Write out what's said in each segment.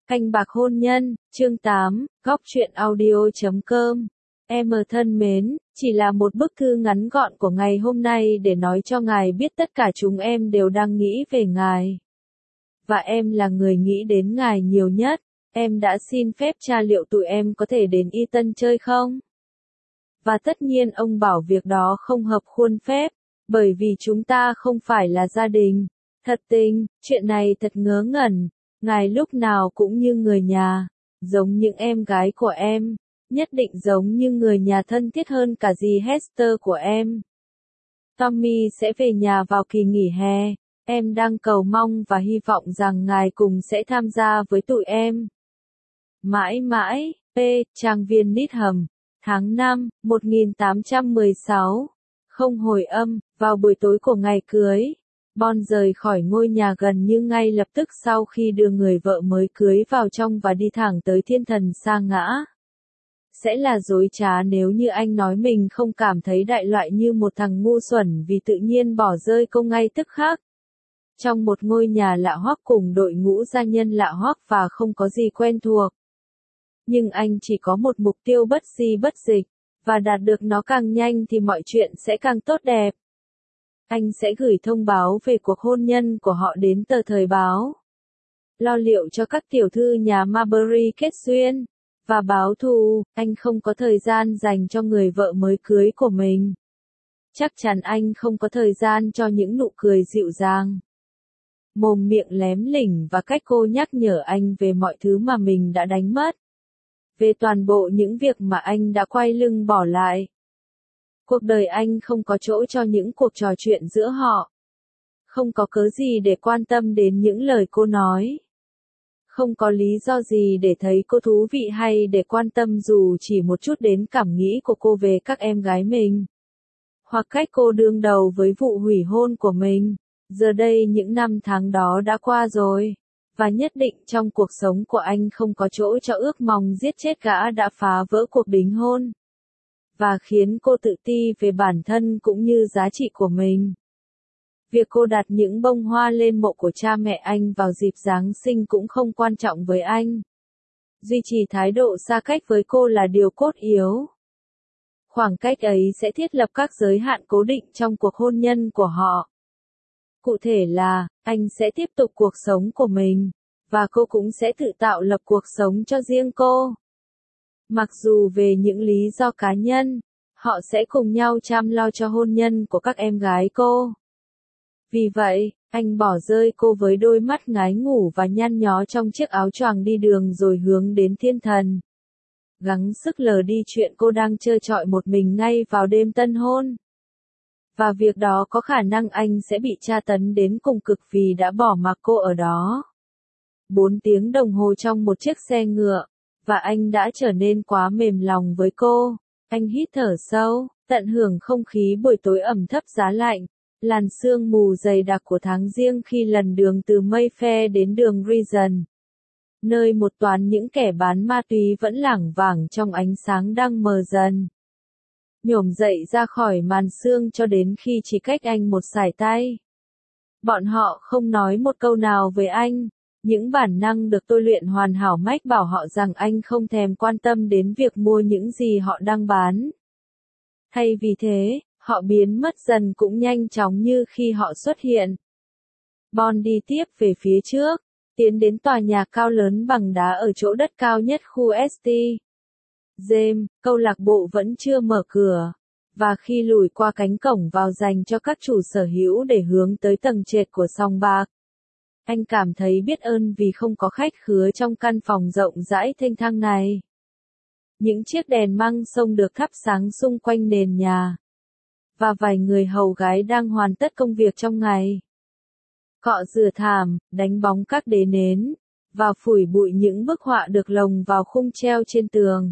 Canh bạc hôn nhân, chương 8, góc truyện audio.com. Em thân mến, chỉ là một bức thư ngắn gọn của ngày hôm nay để nói cho ngài biết tất cả chúng em đều đang nghĩ về ngài. Và em là người nghĩ đến ngài nhiều nhất. Em đã xin phép cha liệu tụi em có thể đến Eton chơi không? Và tất nhiên ông bảo việc đó không hợp khuôn phép, bởi vì chúng ta không phải là gia đình. Thật tình, chuyện này thật ngớ ngẩn. Ngài lúc nào cũng như người nhà, giống những em gái của em, nhất định giống như người nhà thân thiết hơn cả dì Hester của em. Tommy sẽ về nhà vào kỳ nghỉ hè, em đang cầu mong và hy vọng rằng ngài cùng sẽ tham gia với tụi em. Mãi mãi, P. Trang viên Needham, tháng 5, 1816. Không hồi âm, vào buổi tối của ngày cưới. Bon rời khỏi ngôi nhà gần như ngay lập tức sau khi đưa người vợ mới cưới vào trong và đi thẳng tới thiên thần sa ngã. Sẽ là dối trá nếu như anh nói mình không cảm thấy đại loại như một thằng ngu xuẩn vì tự nhiên bỏ rơi cô ngay tức khắc. Trong một ngôi nhà lạ hoắc cùng đội ngũ gia nhân lạ hoắc và không có gì quen thuộc. Nhưng anh chỉ có một mục tiêu bất di bất dịch, và đạt được nó càng nhanh thì mọi chuyện sẽ càng tốt đẹp. Anh sẽ gửi thông báo về cuộc hôn nhân của họ đến tờ thời báo. Lo liệu cho các tiểu thư nhà Marbury kết duyên. Và báo thù, anh không có thời gian dành cho người vợ mới cưới của mình. Chắc chắn anh không có thời gian cho những nụ cười dịu dàng, mồm miệng lém lỉnh và cách cô nhắc nhở anh về mọi thứ mà mình đã đánh mất. Về toàn bộ những việc mà anh đã quay lưng bỏ lại. Cuộc đời anh không có chỗ cho những cuộc trò chuyện giữa họ. Không có cớ gì để quan tâm đến những lời cô nói. Không có lý do gì để thấy cô thú vị hay để quan tâm dù chỉ một chút đến cảm nghĩ của cô về các em gái mình. Hoặc cách cô đương đầu với vụ hủy hôn của mình. Giờ đây những năm tháng đó đã qua rồi. Và nhất định trong cuộc sống của anh không có chỗ cho ước mong giết chết gã đã phá vỡ cuộc đính hôn. Và khiến cô tự ti về bản thân cũng như giá trị của mình. Việc cô đặt những bông hoa lên mộ của cha mẹ anh vào dịp Giáng sinh cũng không quan trọng với anh. Duy trì thái độ xa cách với cô là điều cốt yếu. Khoảng cách ấy sẽ thiết lập các giới hạn cố định trong cuộc hôn nhân của họ. Cụ thể là, anh sẽ tiếp tục cuộc sống của mình, và cô cũng sẽ tự tạo lập cuộc sống cho riêng cô. Mặc dù về những lý do cá nhân, họ sẽ cùng nhau chăm lo cho hôn nhân của các em gái cô. Vì vậy, anh bỏ rơi cô với đôi mắt ngái ngủ và nhăn nhó trong chiếc áo choàng đi đường rồi hướng đến thiên thần. Gắng sức lờ đi chuyện cô đang chơi trọi một mình ngay vào đêm tân hôn. Và việc đó có khả năng anh sẽ bị tra tấn đến cùng cực vì đã bỏ mặc cô ở đó. 4 tiếng đồng hồ trong một chiếc xe ngựa, và anh đã trở nên quá mềm lòng với cô. Anh hít thở sâu, tận hưởng không khí buổi tối ẩm thấp giá lạnh. Làn sương mù dày đặc của tháng giêng khi lần đường từ Mayfair đến đường Regent. Nơi một toán những kẻ bán ma túy vẫn lảng vảng trong ánh sáng đang mờ dần. Nhổm dậy ra khỏi màn sương cho đến khi chỉ cách anh một sải tay. Bọn họ không nói một câu nào với anh. Những bản năng được tôi luyện hoàn hảo mách bảo họ rằng anh không thèm quan tâm đến việc mua những gì họ đang bán. Thay vì thế, họ biến mất dần cũng nhanh chóng như khi họ xuất hiện. Bon đi tiếp về phía trước, tiến đến tòa nhà cao lớn bằng đá ở chỗ đất cao nhất khu St. James, câu lạc bộ vẫn chưa mở cửa. Và khi lùi qua cánh cổng vào dành cho các chủ sở hữu để hướng tới tầng trệt của sòng bạc, anh cảm thấy biết ơn vì không có khách khứa trong căn phòng rộng rãi thênh thang này. Những chiếc đèn măng sông được thắp sáng xung quanh nền nhà. Và vài người hầu gái đang hoàn tất công việc trong ngày. Cọ rửa thảm, đánh bóng các đế nến, và phủi bụi những bức họa được lồng vào khung treo trên tường.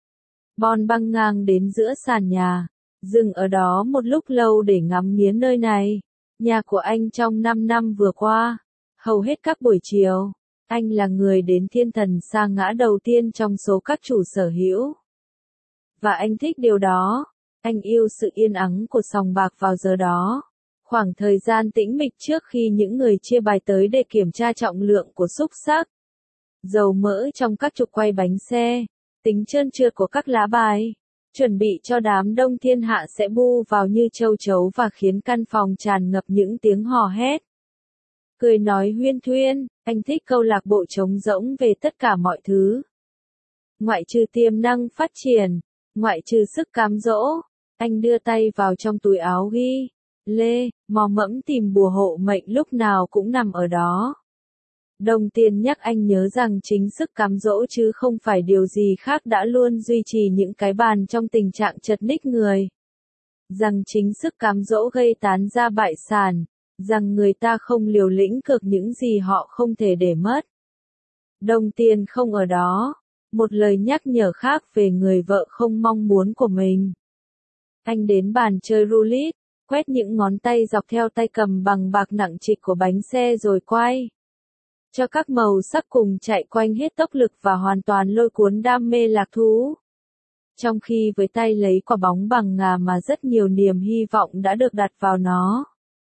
Bon băng ngang đến giữa sàn nhà, dừng ở đó một lúc lâu để ngắm nghía nơi này. Nhà của anh trong 5 năm vừa qua, hầu hết các buổi chiều, anh là người đến thiên thần sa ngã đầu tiên trong số các chủ sở hữu. Và anh thích điều đó. Anh yêu sự yên ắng của sòng bạc vào giờ đó. Khoảng thời gian tĩnh mịch trước khi những người chia bài tới để kiểm tra trọng lượng của xúc xắc. dầu mỡ trong các trục quay bánh xe, tính trơn trượt của các lá bài, chuẩn bị cho đám đông thiên hạ sẽ bu vào như châu chấu và khiến căn phòng tràn ngập những tiếng hò hét. Cười nói huyên thuyên, anh thích câu lạc bộ trống rỗng về tất cả mọi thứ. Ngoại trừ tiềm năng phát triển, ngoại trừ sức cám dỗ, anh đưa tay vào trong túi áo ghi, lê, mò mẫm tìm bùa hộ mệnh lúc nào cũng nằm ở đó. Đồng tiền nhắc anh nhớ rằng chính sức cám dỗ chứ không phải điều gì khác đã luôn duy trì những cái bàn trong tình trạng chật ních người. Rằng chính sức cám dỗ gây tán ra bại sản, rằng người ta không liều lĩnh cược những gì họ không thể để mất. Đồng tiền không ở đó, một lời nhắc nhở khác về người vợ không mong muốn của mình. Anh đến bàn chơi roulette, quét những ngón tay dọc theo tay cầm bằng bạc nặng trịch của bánh xe rồi quay. Cho các màu sắc cùng chạy quanh hết tốc lực và hoàn toàn lôi cuốn đam mê lạc thú. Trong khi với tay lấy quả bóng bằng ngà mà rất nhiều niềm hy vọng đã được đặt vào nó.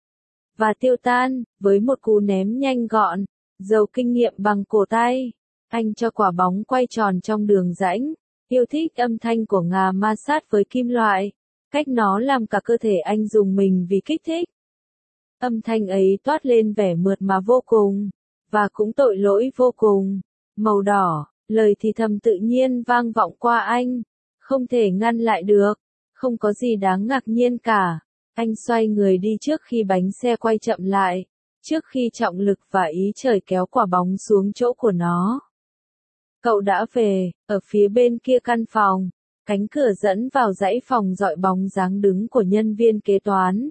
Và tiêu tan, với một cú ném nhanh gọn, giàu kinh nghiệm bằng cổ tay. Anh cho quả bóng quay tròn trong đường rãnh, yêu thích âm thanh của ngà ma sát với kim loại. Cách nó làm cả cơ thể anh rùng mình vì kích thích. Âm thanh ấy toát lên vẻ mượt mà vô cùng, và cũng tội lỗi vô cùng. Màu đỏ, lời thì thầm tự nhiên vang vọng qua anh, không thể ngăn lại được, không có gì đáng ngạc nhiên cả. Anh xoay người đi trước khi bánh xe quay chậm lại, trước khi trọng lực và ý trời kéo quả bóng xuống chỗ của nó. Cậu đã về, ở phía bên kia căn phòng, cánh cửa dẫn vào dãy phòng dọi bóng dáng đứng của nhân viên kế toán.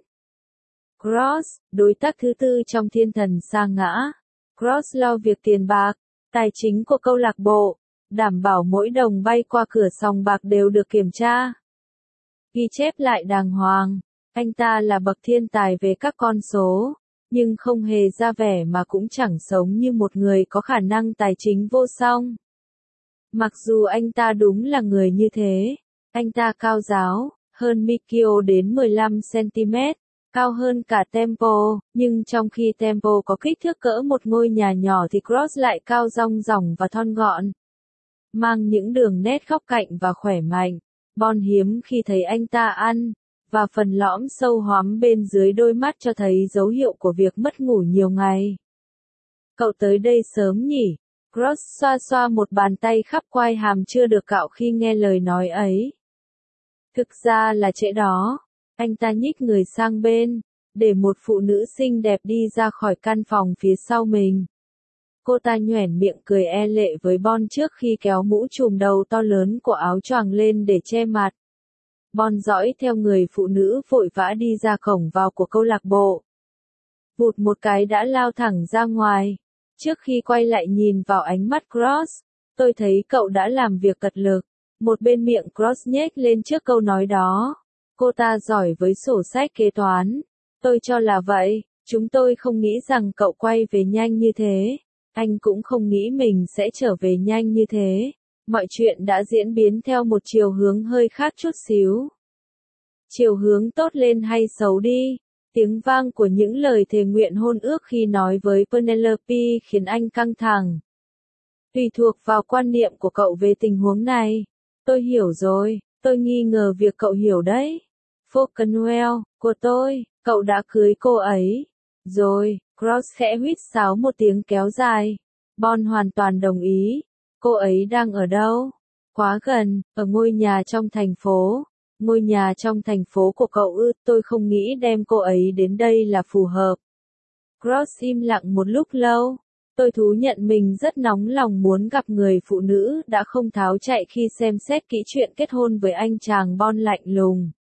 Cross, đối tác thứ tư trong thiên thần sa ngã. Cross lo việc tiền bạc, tài chính của câu lạc bộ, đảm bảo mỗi đồng bay qua cửa sòng bạc đều được kiểm tra. Ghi chép lại đàng hoàng, anh ta là bậc thiên tài về các con số, nhưng không hề ra vẻ mà cũng chẳng sống như một người có khả năng tài chính vô song. Mặc dù anh ta đúng là người như thế, anh ta cao ráo, hơn Mikio đến 15cm, cao hơn cả Tempo, nhưng trong khi Tempo có kích thước cỡ một ngôi nhà nhỏ thì Cross lại cao rong ròng và thon gọn. Mang những đường nét góc cạnh và khỏe mạnh, Bon hiếm khi thấy anh ta ăn, và phần lõm sâu hoắm bên dưới đôi mắt cho thấy dấu hiệu của việc mất ngủ nhiều ngày. Cậu tới đây sớm nhỉ? Cross xoa xoa một bàn tay khắp quai hàm chưa được cạo khi nghe lời nói ấy. Thực ra là trễ đó. Anh ta nhích người sang bên, để một phụ nữ xinh đẹp đi ra khỏi căn phòng phía sau mình. Cô ta nhoẻn miệng cười e lệ với Bon trước khi kéo mũ trùm đầu to lớn của áo choàng lên để che mặt. Bon dõi theo người phụ nữ vội vã đi ra cổng vào của câu lạc bộ. Vụt một cái đã lao thẳng ra ngoài. Trước khi quay lại nhìn vào ánh mắt Cross, tôi thấy cậu đã làm việc cật lực. Một bên miệng Cross nhếch lên trước câu nói đó. Cô ta giỏi với sổ sách kế toán. Tôi cho là vậy, chúng tôi không nghĩ rằng cậu quay về nhanh như thế. Anh cũng không nghĩ mình sẽ trở về nhanh như thế. Mọi chuyện đã diễn biến theo một chiều hướng hơi khác chút xíu. Chiều hướng tốt lên hay xấu đi? Tiếng vang của những lời thề nguyện hôn ước khi nói với Penelope khiến anh căng thẳng. Tùy thuộc vào quan niệm của cậu về tình huống này. Tôi hiểu rồi, tôi nghi ngờ việc cậu hiểu đấy. Falconwell, của tôi, cậu đã cưới cô ấy. Rồi, Cross khẽ huýt sáo một tiếng kéo dài. Bon hoàn toàn đồng ý. Cô ấy đang ở đâu? Quá gần, ở ngôi nhà trong thành phố. Ngôi nhà trong thành phố của cậu ư? Tôi không nghĩ đem cô ấy đến đây là phù hợp. Cross im lặng một lúc lâu. Tôi thú nhận mình rất nóng lòng muốn gặp người phụ nữ đã không tháo chạy khi xem xét kỹ chuyện kết hôn với anh chàng Bon lạnh lùng.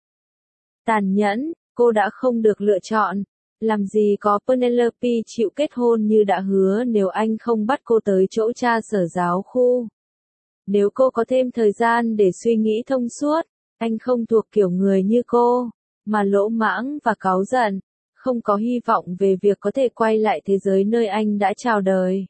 Tàn nhẫn, cô đã không được lựa chọn. Làm gì có Penelope chịu kết hôn như đã hứa nếu anh không bắt cô tới chỗ cha sở giáo khu. Nếu cô có thêm thời gian để suy nghĩ thông suốt, anh không thuộc kiểu người như cô, mà lỗ mãng và cáu giận, không có hy vọng về việc có thể quay lại thế giới nơi anh đã chào đời.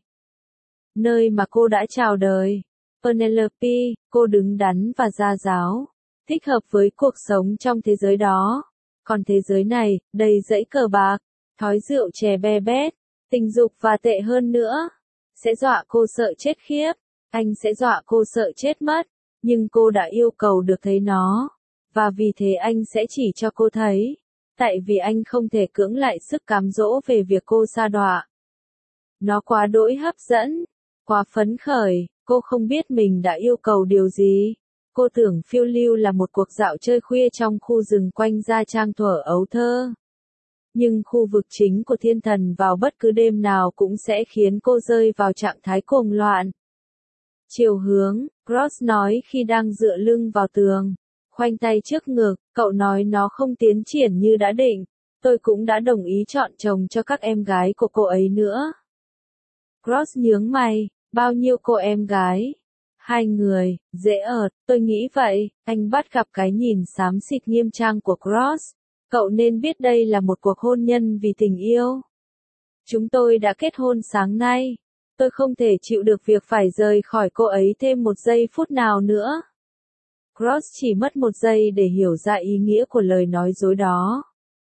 Nơi mà cô đã chào đời. Penelope, cô đứng đắn và gia giáo, thích hợp với cuộc sống trong thế giới đó. Còn thế giới này, đầy dẫy cờ bạc, thói rượu chè be bét, tình dục và tệ hơn nữa. sẽ dọa cô sợ chết khiếp, anh sẽ dọa cô sợ chết mất, nhưng cô đã yêu cầu được thấy nó, và vì thế anh sẽ chỉ cho cô thấy, tại vì anh không thể cưỡng lại sức cám dỗ về việc cô sa đọa. Nó quá đỗi hấp dẫn, quá phấn khởi, cô không biết mình đã yêu cầu điều gì. Cô tưởng phiêu lưu là một cuộc dạo chơi khuya trong khu rừng quanh Gia Trang thuở ấu thơ. Nhưng khu vực chính của thiên thần vào bất cứ đêm nào cũng sẽ khiến cô rơi vào trạng thái cuồng loạn. Chiều hướng, Cross nói khi đang dựa lưng vào tường, khoanh tay trước ngực, cậu nói nó không tiến triển như đã định, tôi cũng đã đồng ý chọn chồng cho các em gái của cô ấy nữa. Cross nhướng mày, bao nhiêu cô em gái? 2 người, dễ ợt, tôi nghĩ vậy, anh bắt gặp cái nhìn xám xịt nghiêm trang của Cross. Cậu nên biết đây là một cuộc hôn nhân vì tình yêu. Chúng tôi đã kết hôn sáng nay. Tôi không thể chịu được việc phải rời khỏi cô ấy thêm một giây phút nào nữa. Cross chỉ mất 1 giây để hiểu ra ý nghĩa của lời nói dối đó.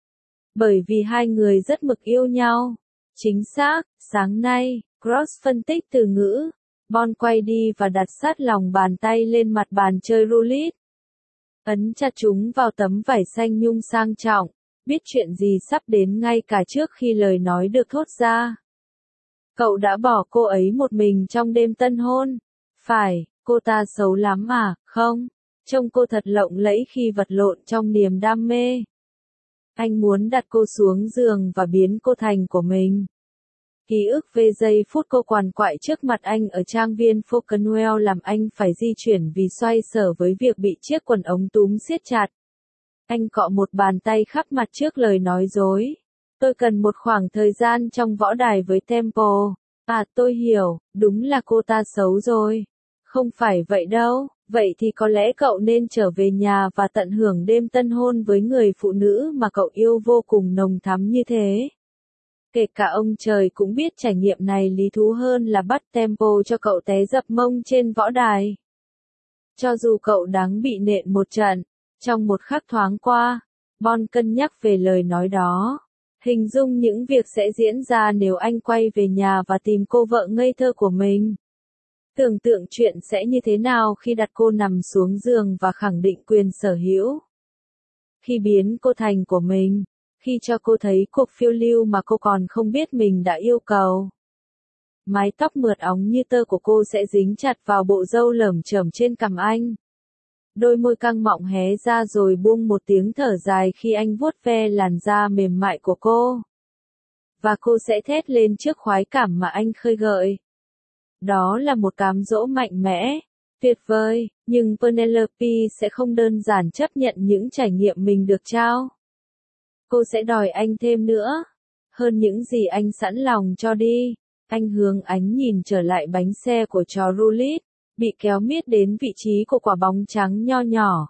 Bởi vì 2 người rất mực yêu nhau. Chính xác, sáng nay, Cross phân tích từ ngữ. Bon quay đi và đặt sát lòng bàn tay lên mặt bàn chơi roulette. Ấn chặt chúng vào tấm vải xanh nhung sang trọng, biết chuyện gì sắp đến ngay cả trước khi lời nói được thốt ra. Cậu đã bỏ cô ấy một mình trong đêm tân hôn. Phải, cô ta xấu lắm à, không? Trông cô thật lộng lẫy khi vật lộn trong niềm đam mê. Anh muốn đặt cô xuống giường và biến cô thành của mình. Ký ức về giây phút cô quằn quại trước mặt anh ở trang viên Falconwell làm anh phải di chuyển vì xoay sở với việc bị chiếc quần ống túm siết chặt. Anh cọ một bàn tay khắp mặt trước lời nói dối. Tôi cần một khoảng thời gian trong võ đài với Temple. À tôi hiểu, đúng là cô ta xấu rồi. Không phải vậy đâu, vậy thì có lẽ cậu nên trở về nhà và tận hưởng đêm tân hôn với người phụ nữ mà cậu yêu vô cùng nồng thắm như thế. Kể cả ông trời cũng biết trải nghiệm này lý thú hơn là bắt Temple cho cậu té dập mông trên võ đài. Cho dù cậu đáng bị nện một trận, trong một khắc thoáng qua, Bon cân nhắc về lời nói đó. Hình dung những việc sẽ diễn ra nếu anh quay về nhà và tìm cô vợ ngây thơ của mình. Tưởng tượng chuyện sẽ như thế nào khi đặt cô nằm xuống giường và khẳng định quyền sở hữu. Khi biến cô thành của mình. Khi cho cô thấy cuộc phiêu lưu mà cô còn không biết mình đã yêu cầu. Mái tóc mượt óng như tơ của cô sẽ dính chặt vào bộ râu lởm chởm trên cằm anh. Đôi môi căng mọng hé ra rồi buông một tiếng thở dài khi anh vuốt ve làn da mềm mại của cô. Và cô sẽ thét lên trước khoái cảm mà anh khơi gợi. Đó là một cám dỗ mạnh mẽ, tuyệt vời, nhưng Penelope sẽ không đơn giản chấp nhận những trải nghiệm mình được trao. Cô sẽ đòi anh thêm nữa, hơn những gì anh sẵn lòng cho đi. Anh hướng ánh nhìn trở lại bánh xe của trò roulette, bị kéo miết đến vị trí của quả bóng trắng nho nhỏ.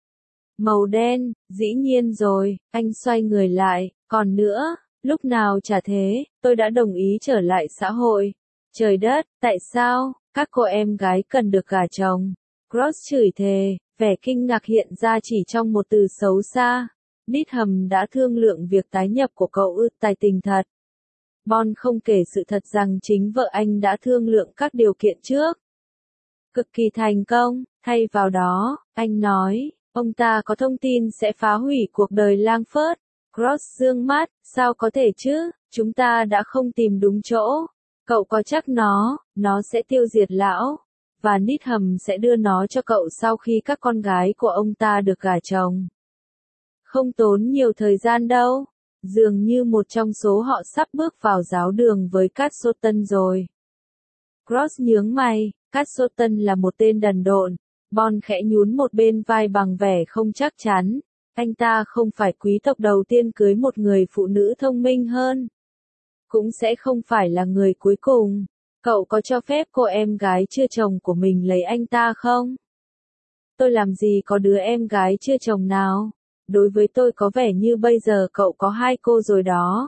Màu đen, dĩ nhiên rồi, anh xoay người lại, còn nữa, lúc nào chả thế, tôi đã đồng ý trở lại xã hội. Trời đất, tại sao, các cô em gái cần được gả chồng? Cross chửi thề, vẻ kinh ngạc hiện ra chỉ trong một từ xấu xa. Needham đã thương lượng việc tái nhập của cậu tài tình thật. Bon không kể sự thật rằng chính vợ anh đã thương lượng các điều kiện trước. Cực kỳ thành công, thay vào đó, anh nói, ông ta có thông tin sẽ phá hủy cuộc đời Langford. Cross dương mắt, sao có thể chứ, chúng ta đã không tìm đúng chỗ. Cậu có chắc nó sẽ tiêu diệt lão, và Needham sẽ đưa nó cho cậu sau khi các con gái của ông ta được gả chồng. Không tốn nhiều thời gian đâu, dường như một trong số họ sắp bước vào giáo đường với Carston rồi. Cross nhướng mày, Carston là một tên đần độn, Bon khẽ nhún một bên vai bằng vẻ không chắc chắn. Anh ta không phải quý tộc đầu tiên cưới một người phụ nữ thông minh hơn. Cũng sẽ không phải là người cuối cùng. Cậu có cho phép cô em gái chưa chồng của mình lấy anh ta không? Tôi làm gì có đứa em gái chưa chồng nào? Đối với tôi có vẻ như bây giờ cậu có 2 cô rồi đó.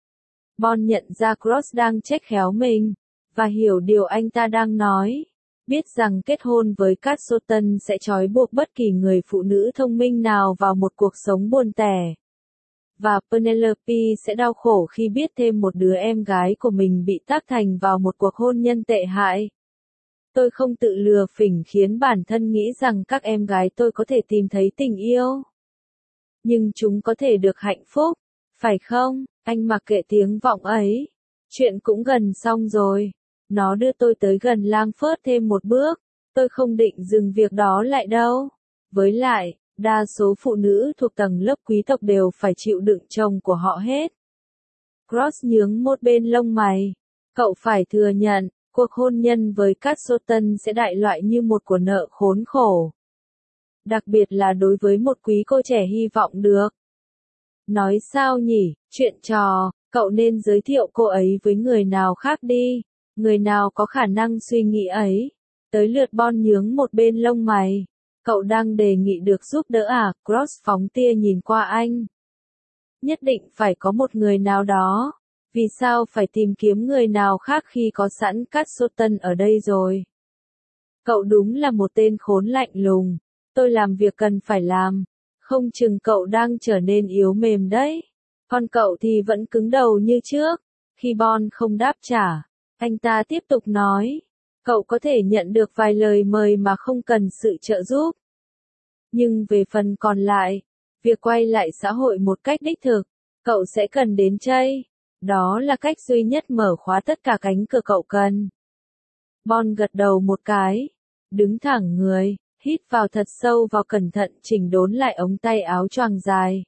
Bon nhận ra Cross đang trách khéo mình, và hiểu điều anh ta đang nói. Biết rằng kết hôn với Carston sẽ trói buộc bất kỳ người phụ nữ thông minh nào vào một cuộc sống buồn tẻ. và Penelope sẽ đau khổ khi biết thêm một đứa em gái của mình bị tác thành vào một cuộc hôn nhân tệ hại. Tôi không tự lừa phỉnh khiến bản thân nghĩ rằng các em gái tôi có thể tìm thấy tình yêu. Nhưng chúng có thể được hạnh phúc, phải không? Anh mặc kệ tiếng vọng ấy. Chuyện cũng gần xong rồi. Nó đưa tôi tới gần Langford thêm một bước. Tôi không định dừng việc đó lại đâu. Với lại, đa số phụ nữ thuộc tầng lớp quý tộc đều phải chịu đựng chồng của họ hết. Cross nhướng một bên lông mày. Cậu phải thừa nhận, cuộc hôn nhân với Casterton sẽ đại loại như một của nợ khốn khổ. Đặc biệt là đối với một quý cô trẻ hy vọng được. Nói sao nhỉ, chuyện trò, cậu nên giới thiệu cô ấy với người nào khác đi, người nào có khả năng suy nghĩ ấy. Tới lượt Bon nhướng một bên lông mày. Cậu đang đề nghị được giúp đỡ à? Cross phóng tia nhìn qua anh. Nhất định phải có một người nào đó. Vì sao phải tìm kiếm người nào khác khi có sẵn Casterton ở đây rồi? Cậu đúng là một tên khốn lạnh lùng. Tôi làm việc cần phải làm. Không chừng cậu đang trở nên yếu mềm đấy. Còn cậu thì vẫn cứng đầu như trước. Khi Bon không đáp trả, anh ta tiếp tục nói. Cậu có thể nhận được vài lời mời mà không cần sự trợ giúp. Nhưng về phần còn lại, việc quay lại xã hội một cách đích thực, cậu sẽ cần đến Chase. Đó là cách duy nhất mở khóa tất cả cánh cửa cậu cần. Bon gật đầu một cái. Đứng thẳng người, hít vào thật sâu vào cẩn thận chỉnh đốn lại ống tay áo choàng dài.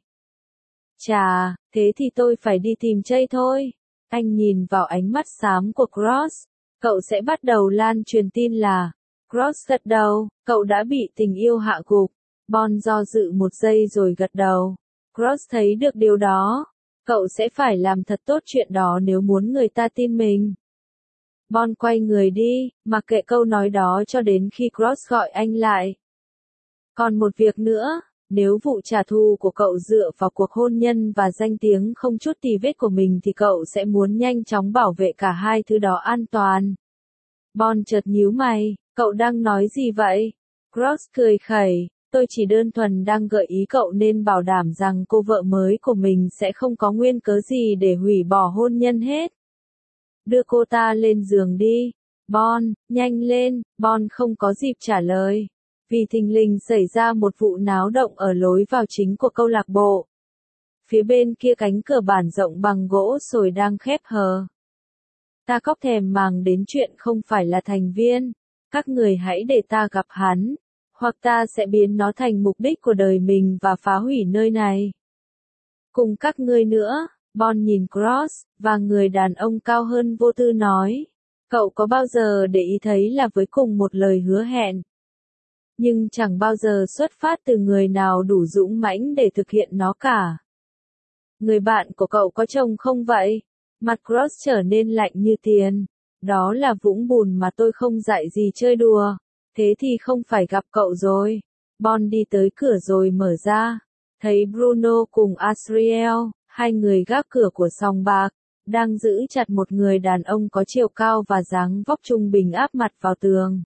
Chà, thế thì tôi phải đi tìm Chase thôi. Anh nhìn vào ánh mắt xám của Cross. Cậu sẽ bắt đầu lan truyền tin là. Cross gật đầu, cậu đã bị tình yêu hạ gục. Bon do dự một giây rồi gật đầu. Cross thấy được điều đó. Cậu sẽ phải làm thật tốt chuyện đó nếu muốn người ta tin mình. Bon quay người đi, mặc kệ câu nói đó cho đến khi Cross gọi anh lại. Còn một việc nữa, nếu vụ trả thù của cậu dựa vào cuộc hôn nhân và danh tiếng không chút tì vết của mình thì cậu sẽ muốn nhanh chóng bảo vệ cả hai thứ đó an toàn. Bon chợt nhíu mày, cậu đang nói gì vậy? Cross cười khẩy. Tôi chỉ đơn thuần đang gợi ý cậu nên bảo đảm rằng cô vợ mới của mình sẽ không có nguyên cớ gì để hủy bỏ hôn nhân hết. Đưa cô ta lên giường đi. Bon, nhanh lên. Bon không có dịp trả lời. Vì thình lình xảy ra một vụ náo động ở lối vào chính của câu lạc bộ. Phía bên kia cánh cửa bản rộng bằng gỗ sồi đang khép hờ. Ta cóc thèm màng đến chuyện không phải là thành viên. Các người hãy để ta gặp hắn. Hoặc ta sẽ biến nó thành mục đích của đời mình và phá hủy nơi này. Cùng các ngươi nữa, Bon nhìn Cross, và người đàn ông cao hơn vô tư nói. Cậu có bao giờ để ý thấy là với cùng một lời hứa hẹn. Nhưng chẳng bao giờ xuất phát từ người nào đủ dũng mãnh để thực hiện nó cả. Người bạn của cậu có chồng không vậy? Mặt Cross trở nên lạnh như tiền. Đó là vũng bùn mà tôi không dạy gì chơi đùa. Thế thì không phải gặp cậu rồi. Bon đi tới cửa rồi mở ra. Thấy Bruno cùng Asriel, hai người gác cửa của sòng bạc, đang giữ chặt một người đàn ông có chiều cao và dáng vóc trung bình áp mặt vào tường.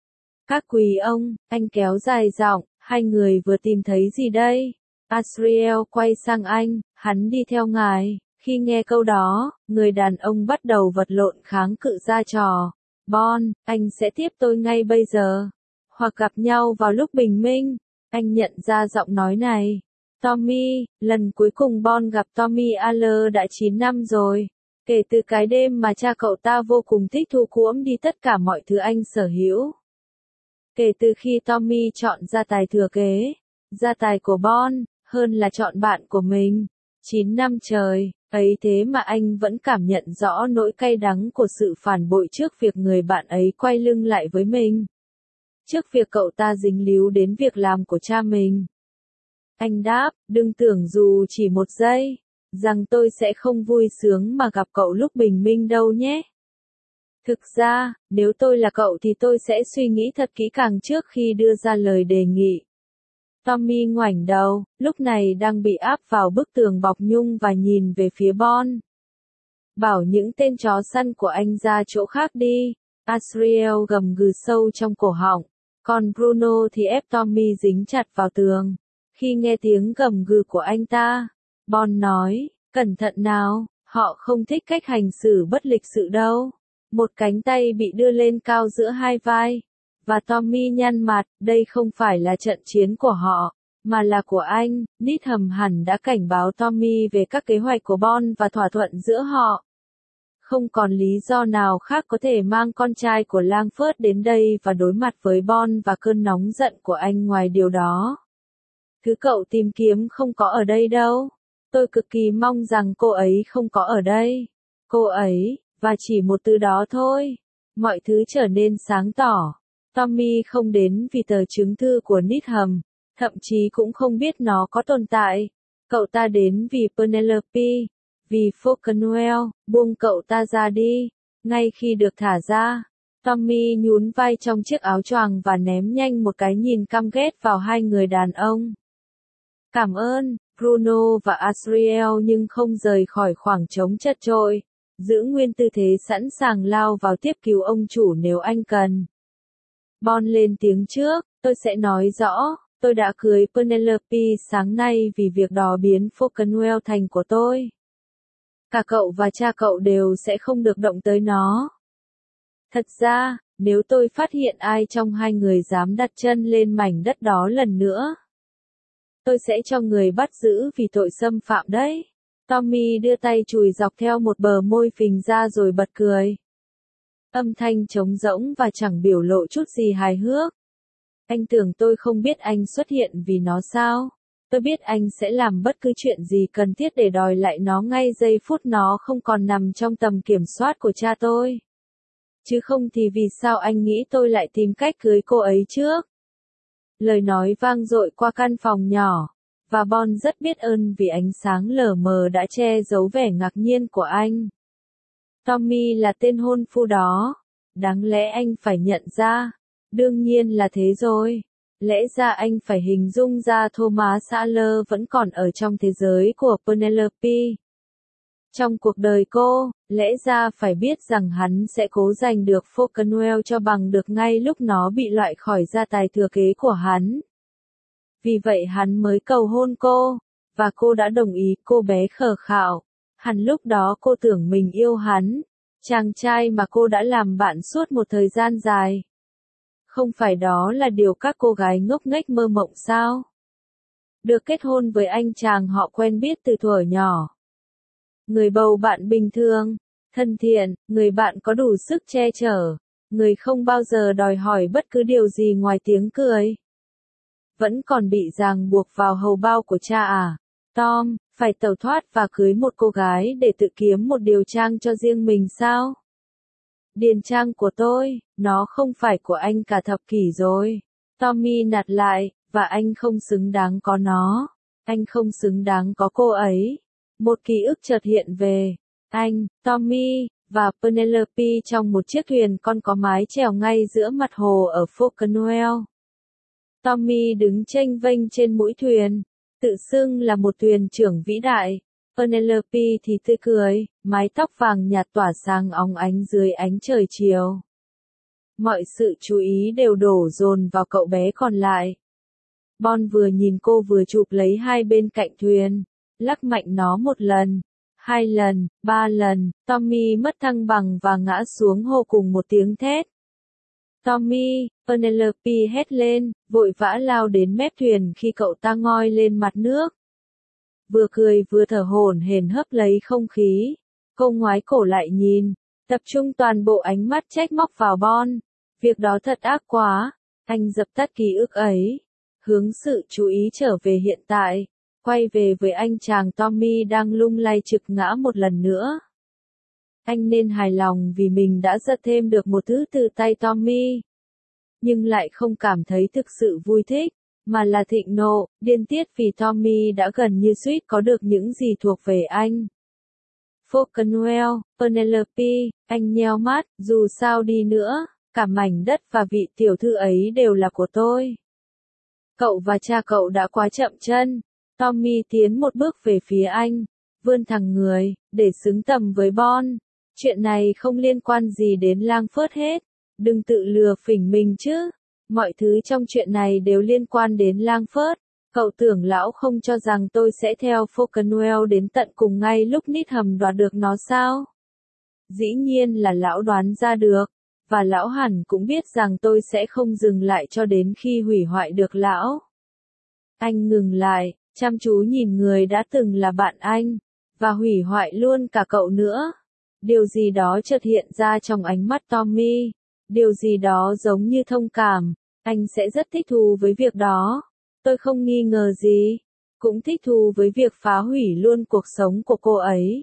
Các quý ông, anh kéo dài giọng, hai người vừa tìm thấy gì đây? Asriel quay sang anh, hắn đi theo ngài. Khi nghe câu đó, người đàn ông bắt đầu vật lộn kháng cự ra trò. Bon, anh sẽ tiếp tôi ngay bây giờ. Hoặc gặp nhau vào lúc bình minh. Anh nhận ra giọng nói này. Tommy, lần cuối cùng Bon gặp Tommy Aller đã 9 năm rồi. Kể từ cái đêm mà cha cậu ta vô cùng thích thu cuỗm đi tất cả mọi thứ anh sở hữu. Kể từ khi Tommy chọn gia tài thừa kế. Gia tài của Bon, hơn là chọn bạn của mình. 9 năm trời. Ấy thế mà anh vẫn cảm nhận rõ nỗi cay đắng của sự phản bội trước việc người bạn ấy quay lưng lại với mình. Trước việc cậu ta dính líu đến việc làm của cha mình. Anh đáp, đừng tưởng dù chỉ một giây, rằng tôi sẽ không vui sướng mà gặp cậu lúc bình minh đâu nhé. Thực ra, nếu tôi là cậu thì tôi sẽ suy nghĩ thật kỹ càng trước khi đưa ra lời đề nghị. Tommy ngoảnh đầu, lúc này đang bị áp vào bức tường bọc nhung và nhìn về phía Bon. Bảo những tên chó săn của anh ra chỗ khác đi. Asriel gầm gừ sâu trong cổ họng. Còn Bruno thì ép Tommy dính chặt vào tường. Khi nghe tiếng gầm gừ của anh ta, Bon nói, cẩn thận nào, họ không thích cách hành xử bất lịch sự đâu. Một cánh tay bị đưa lên cao giữa hai vai. Và Tommy nhăn mặt, đây không phải là trận chiến của họ, mà là của anh. Needham hẳn đã cảnh báo Tommy về các kế hoạch của Bon và thỏa thuận giữa họ. Không còn lý do nào khác có thể mang con trai của Langford đến đây và đối mặt với Bon và cơn nóng giận của anh ngoài điều đó. Thứ cậu tìm kiếm không có ở đây đâu. Tôi cực kỳ mong rằng cô ấy không có ở đây. Cô ấy, và chỉ một từ đó thôi. Mọi thứ trở nên sáng tỏ. Tommy không đến vì tờ chứng thư của Needham, thậm chí cũng không biết nó có tồn tại. Cậu ta đến vì Penelope, vì Falconwell, buông cậu ta ra đi. Ngay khi được thả ra, Tommy nhún vai trong chiếc áo choàng và ném nhanh một cái nhìn căm ghét vào hai người đàn ông. Cảm ơn, Bruno và Asriel, nhưng không rời khỏi khoảng trống chật chội, giữ nguyên tư thế sẵn sàng lao vào tiếp cứu ông chủ nếu anh cần. Bon lên tiếng trước, tôi sẽ nói rõ, tôi đã cưới Penelope sáng nay vì việc đó biến Falconwell thành của tôi. Cả cậu và cha cậu đều sẽ không được động tới nó. Thật ra, nếu tôi phát hiện ai trong hai người dám đặt chân lên mảnh đất đó lần nữa, tôi sẽ cho người bắt giữ vì tội xâm phạm đấy. Tommy đưa tay chùi dọc theo một bờ môi phình ra rồi bật cười. Âm thanh trống rỗng và chẳng biểu lộ chút gì hài hước. Anh tưởng tôi không biết anh xuất hiện vì nó sao? Tôi biết anh sẽ làm bất cứ chuyện gì cần thiết để đòi lại nó ngay giây phút nó không còn nằm trong tầm kiểm soát của cha tôi. Chứ không thì vì sao anh nghĩ tôi lại tìm cách cưới cô ấy trước? Lời nói vang dội qua căn phòng nhỏ, và Bon rất biết ơn vì ánh sáng lờ mờ đã che giấu vẻ ngạc nhiên của anh. Tommy là tên hôn phu đó. Đáng lẽ anh phải nhận ra. Đương nhiên là thế rồi. Lẽ ra anh phải hình dung ra Thomas Sawyer vẫn còn ở trong thế giới của Penelope. Trong cuộc đời cô, lẽ ra phải biết rằng hắn sẽ cố giành được Falconwell cho bằng được ngay lúc nó bị loại khỏi gia tài thừa kế của hắn. Vì vậy hắn mới cầu hôn cô, và cô đã đồng ý. Cô bé khờ khạo. Hẳn lúc đó cô tưởng mình yêu hắn, chàng trai mà cô đã làm bạn suốt một thời gian dài. Không phải đó là điều các cô gái ngốc nghếch mơ mộng sao? Được kết hôn với anh chàng họ quen biết từ thuở nhỏ. Người bầu bạn bình thường, thân thiện, người bạn có đủ sức che chở, người không bao giờ đòi hỏi bất cứ điều gì ngoài tiếng cười. Vẫn còn bị ràng buộc vào hầu bao của cha à? Tom, phải tẩu thoát và cưới một cô gái để tự kiếm một điều trang cho riêng mình sao? Điền trang của tôi, nó không phải của anh cả thập kỷ rồi. Tommy nạt lại, và anh không xứng đáng có nó. Anh không xứng đáng có cô ấy. Một ký ức chợt hiện về. Anh, Tommy, và Penelope trong một chiếc thuyền con có mái chèo ngay giữa mặt hồ ở Falconwell. Tommy đứng chênh vênh trên mũi thuyền, tự xưng là một thuyền trưởng vĩ đại. Penelope thì tươi cười, mái tóc vàng nhạt tỏa sáng óng ánh dưới ánh trời chiều. Mọi sự chú ý đều đổ dồn vào cậu bé còn lại. Bon vừa nhìn cô vừa chụp lấy hai bên cạnh thuyền, lắc mạnh nó một lần, 2 lần, 3 lần. Tommy mất thăng bằng và ngã xuống hồ cùng một tiếng thét. Tommy, Penelope hét lên, vội vã lao đến mép thuyền khi cậu ta ngoi lên mặt nước. Vừa cười vừa thở hổn hển hấp lấy không khí. Cô ngoái cổ lại nhìn, tập trung toàn bộ ánh mắt trách móc vào Bon. Việc đó thật ác quá. Anh dập tắt ký ức ấy, hướng sự chú ý trở về hiện tại, quay về với anh chàng Tommy đang lung lay trực ngã một lần nữa. Anh nên hài lòng vì mình đã giật thêm được một thứ từ tay Tommy. Nhưng lại không cảm thấy thực sự vui thích, mà là thịnh nộ, điên tiết vì Tommy đã gần như suýt có được những gì thuộc về anh. Falconwell, Penelope, anh nheo mắt, dù sao đi nữa, cả mảnh đất và vị tiểu thư ấy đều là của tôi. Cậu và cha cậu đã quá chậm chân. Tommy tiến một bước về phía anh, vươn thẳng người, để xứng tầm với Bon. Chuyện này không liên quan gì đến Langford hết. Đừng tự lừa phỉnh mình chứ. Mọi thứ trong chuyện này đều liên quan đến Langford. Cậu tưởng lão không cho rằng tôi sẽ theo Falconwell đến tận cùng ngay lúc nít hầm đoạt được nó sao? Dĩ nhiên là lão đoán ra được, và lão hẳn cũng biết rằng tôi sẽ không dừng lại cho đến khi hủy hoại được lão. Anh ngừng lại, chăm chú nhìn người đã từng là bạn anh, và hủy hoại luôn cả cậu nữa. Điều gì đó chợt hiện ra trong ánh mắt Tommy, điều gì đó giống như thông cảm, anh sẽ rất thích thú với việc đó. Tôi không nghi ngờ gì, cũng thích thú với việc phá hủy luôn cuộc sống của cô ấy.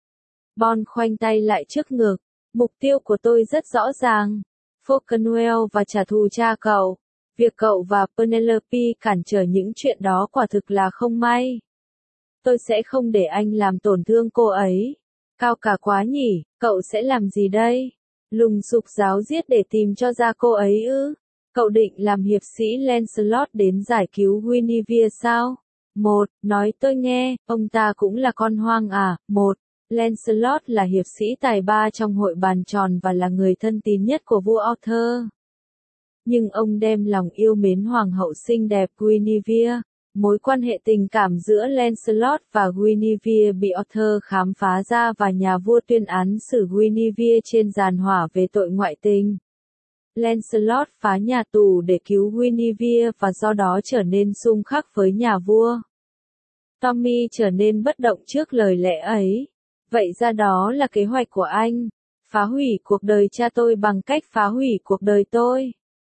Bon khoanh tay lại trước ngực, mục tiêu của tôi rất rõ ràng. Falconwell và trả thù cha cậu. Việc cậu và Penelope cản trở những chuyện đó quả thực là không may. Tôi sẽ không để anh làm tổn thương cô ấy. Cao cả quá nhỉ, cậu sẽ làm gì đây? Lùng sục giáo giết để tìm cho ra cô ấy ư? Cậu định làm hiệp sĩ Lancelot đến giải cứu Guinevere sao? Nói tôi nghe, ông ta cũng là con hoang à? Lancelot là hiệp sĩ tài ba trong hội bàn tròn và là người thân tín nhất của vua Arthur. Nhưng ông đem lòng yêu mến hoàng hậu xinh đẹp Guinevere. Mối quan hệ tình cảm giữa Lancelot và Guinevere bị Arthur khám phá ra và nhà vua tuyên án xử Guinevere trên giàn hỏa về tội ngoại tình. Lancelot phá nhà tù để cứu Guinevere và do đó trở nên xung khắc với nhà vua. Tommy trở nên bất động trước lời lẽ ấy. Vậy ra đó là kế hoạch của anh, phá hủy cuộc đời cha tôi bằng cách phá hủy cuộc đời tôi.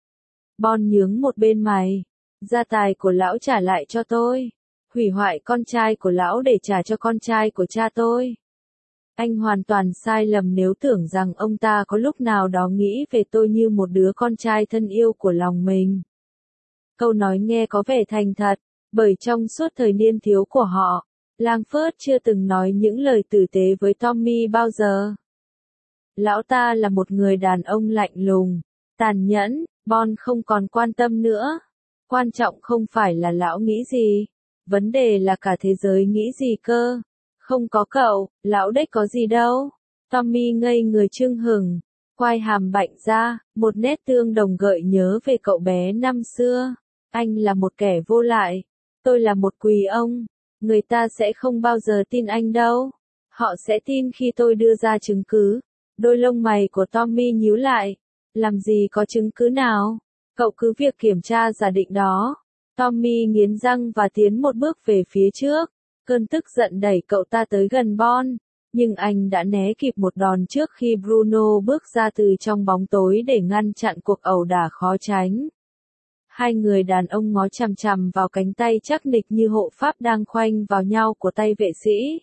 Bon nhướng một bên mày. Gia tài của lão trả lại cho tôi. Hủy hoại con trai của lão để trả cho con trai của cha tôi. Anh hoàn toàn sai lầm nếu tưởng rằng ông ta có lúc nào đó nghĩ về tôi như một đứa con trai thân yêu của lòng mình. Câu nói nghe có vẻ thành thật, bởi trong suốt thời niên thiếu của họ, Langford chưa từng nói những lời tử tế với Tommy bao giờ. Lão ta là một người đàn ông lạnh lùng, tàn nhẫn. Bon không còn quan tâm nữa. Quan trọng không phải là lão nghĩ gì. Vấn đề là cả thế giới nghĩ gì cơ. Không có cậu, lão đếch có gì đâu. Tommy ngây người chưng hửng, quai hàm bạnh ra, một nét tương đồng gợi nhớ về cậu bé năm xưa. Anh là một kẻ vô lại. Tôi là một quỳ ông. Người ta sẽ không bao giờ tin anh đâu. Họ sẽ tin khi tôi đưa ra chứng cứ. Đôi lông mày của Tommy nhíu lại. Làm gì có chứng cứ nào? Cậu cứ việc kiểm tra giả định đó. Tommy nghiến răng và tiến một bước về phía trước. Cơn tức giận đẩy cậu ta tới gần Bon. Nhưng anh đã né kịp một đòn trước khi Bruno bước ra từ trong bóng tối để ngăn chặn cuộc ẩu đả khó tránh. Hai người đàn ông ngó chằm chằm vào cánh tay chắc nịch như hộ pháp đang khoanh vào nhau của tay vệ sĩ.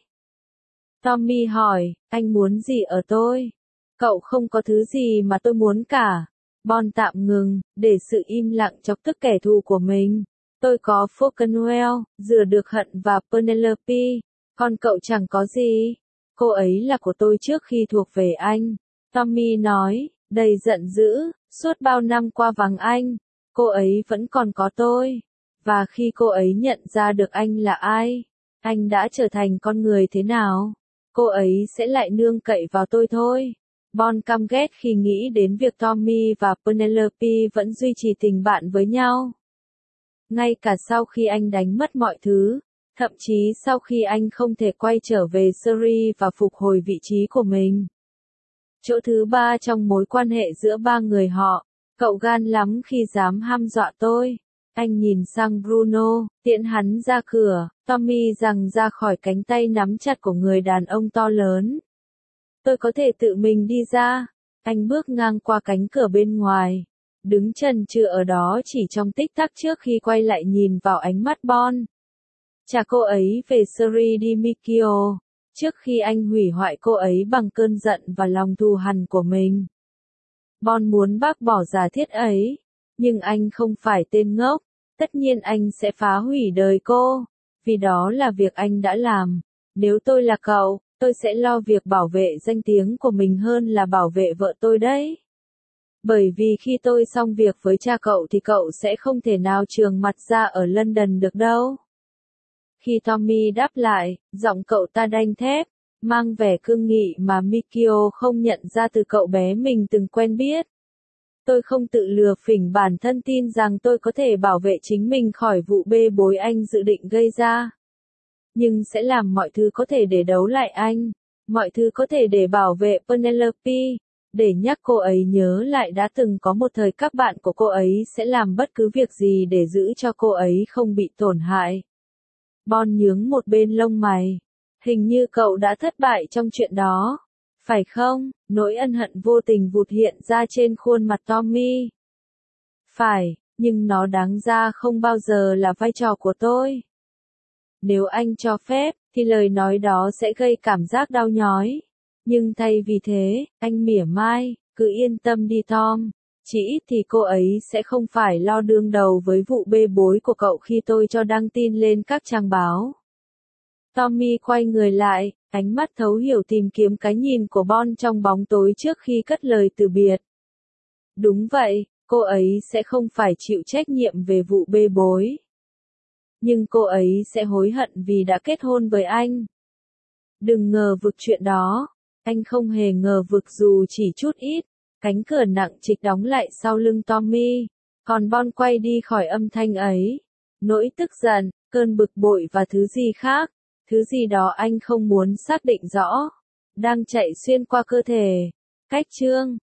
Tommy hỏi, anh muốn gì ở tôi? Cậu không có thứ gì mà tôi muốn cả. Bon tạm ngừng, để sự im lặng chọc tức kẻ thù của mình. Tôi có Falconwell, rửa được hận và Penelope. Còn cậu chẳng có gì. Cô ấy là của tôi trước khi thuộc về anh. Tommy nói, đầy giận dữ, suốt bao năm qua vắng anh, cô ấy vẫn còn có tôi. Và khi cô ấy nhận ra được anh là ai, anh đã trở thành con người thế nào, cô ấy sẽ lại nương cậy vào tôi thôi. Bon căm ghét khi nghĩ đến việc Tommy và Penelope vẫn duy trì tình bạn với nhau. Ngay cả sau khi anh đánh mất mọi thứ, thậm chí sau khi anh không thể quay trở về Surrey và phục hồi vị trí của mình. Chỗ thứ ba trong mối quan hệ giữa ba người họ, cậu gan lắm khi dám hăm dọa tôi. Anh nhìn sang Bruno, tiễn hắn ra cửa, Tommy giằng ra khỏi cánh tay nắm chặt của người đàn ông to lớn. Tôi có thể tự mình đi ra. Anh bước ngang qua cánh cửa bên ngoài, đứng chần chừ ở đó chỉ trong tích tắc trước khi quay lại nhìn vào ánh mắt Bon. Trả cô ấy về Surrey đi Mikio, trước khi anh hủy hoại cô ấy bằng cơn giận và lòng thù hằn của mình. Bon muốn bác bỏ giả thiết ấy, nhưng anh không phải tên ngốc, tất nhiên anh sẽ phá hủy đời cô, vì đó là việc anh đã làm. Nếu tôi là cậu, tôi sẽ lo việc bảo vệ danh tiếng của mình hơn là bảo vệ vợ tôi đấy. Bởi vì khi tôi xong việc với cha cậu thì cậu sẽ không thể nào trường mặt ra ở London được đâu. Khi Tommy đáp lại, giọng cậu ta đanh thép, mang vẻ cương nghị mà Mikio không nhận ra từ cậu bé mình từng quen biết. Tôi không tự lừa phỉnh bản thân tin rằng tôi có thể bảo vệ chính mình khỏi vụ bê bối anh dự định gây ra. Nhưng sẽ làm mọi thứ có thể để đấu lại anh. Mọi thứ có thể để bảo vệ Penelope. Để nhắc cô ấy nhớ lại đã từng có một thời các bạn của cô ấy sẽ làm bất cứ việc gì để giữ cho cô ấy không bị tổn hại. Bon nhướng một bên lông mày. Hình như cậu đã thất bại trong chuyện đó. Phải không? Nỗi ân hận vô tình vụt hiện ra trên khuôn mặt Tommy. Phải, nhưng nó đáng ra không bao giờ là vai trò của tôi. Nếu anh cho phép, thì lời nói đó sẽ gây cảm giác đau nhói. Nhưng thay vì thế, anh mỉa mai, cứ yên tâm đi Tom. Chỉ ít thì cô ấy sẽ không phải lo đương đầu với vụ bê bối của cậu khi tôi cho đăng tin lên các trang báo. Tommy quay người lại, ánh mắt thấu hiểu tìm kiếm cái nhìn của Bon trong bóng tối trước khi cất lời từ biệt. Đúng vậy, cô ấy sẽ không phải chịu trách nhiệm về vụ bê bối. Nhưng cô ấy sẽ hối hận vì đã kết hôn với anh. Đừng ngờ vực chuyện đó. Anh không hề ngờ vực dù chỉ chút ít. Cánh cửa nặng trịch đóng lại sau lưng Tommy. Còn Bon quay đi khỏi âm thanh ấy. Nỗi tức giận, cơn bực bội và thứ gì khác. Thứ gì đó anh không muốn xác định rõ. Đang chạy xuyên qua cơ thể. Cách chương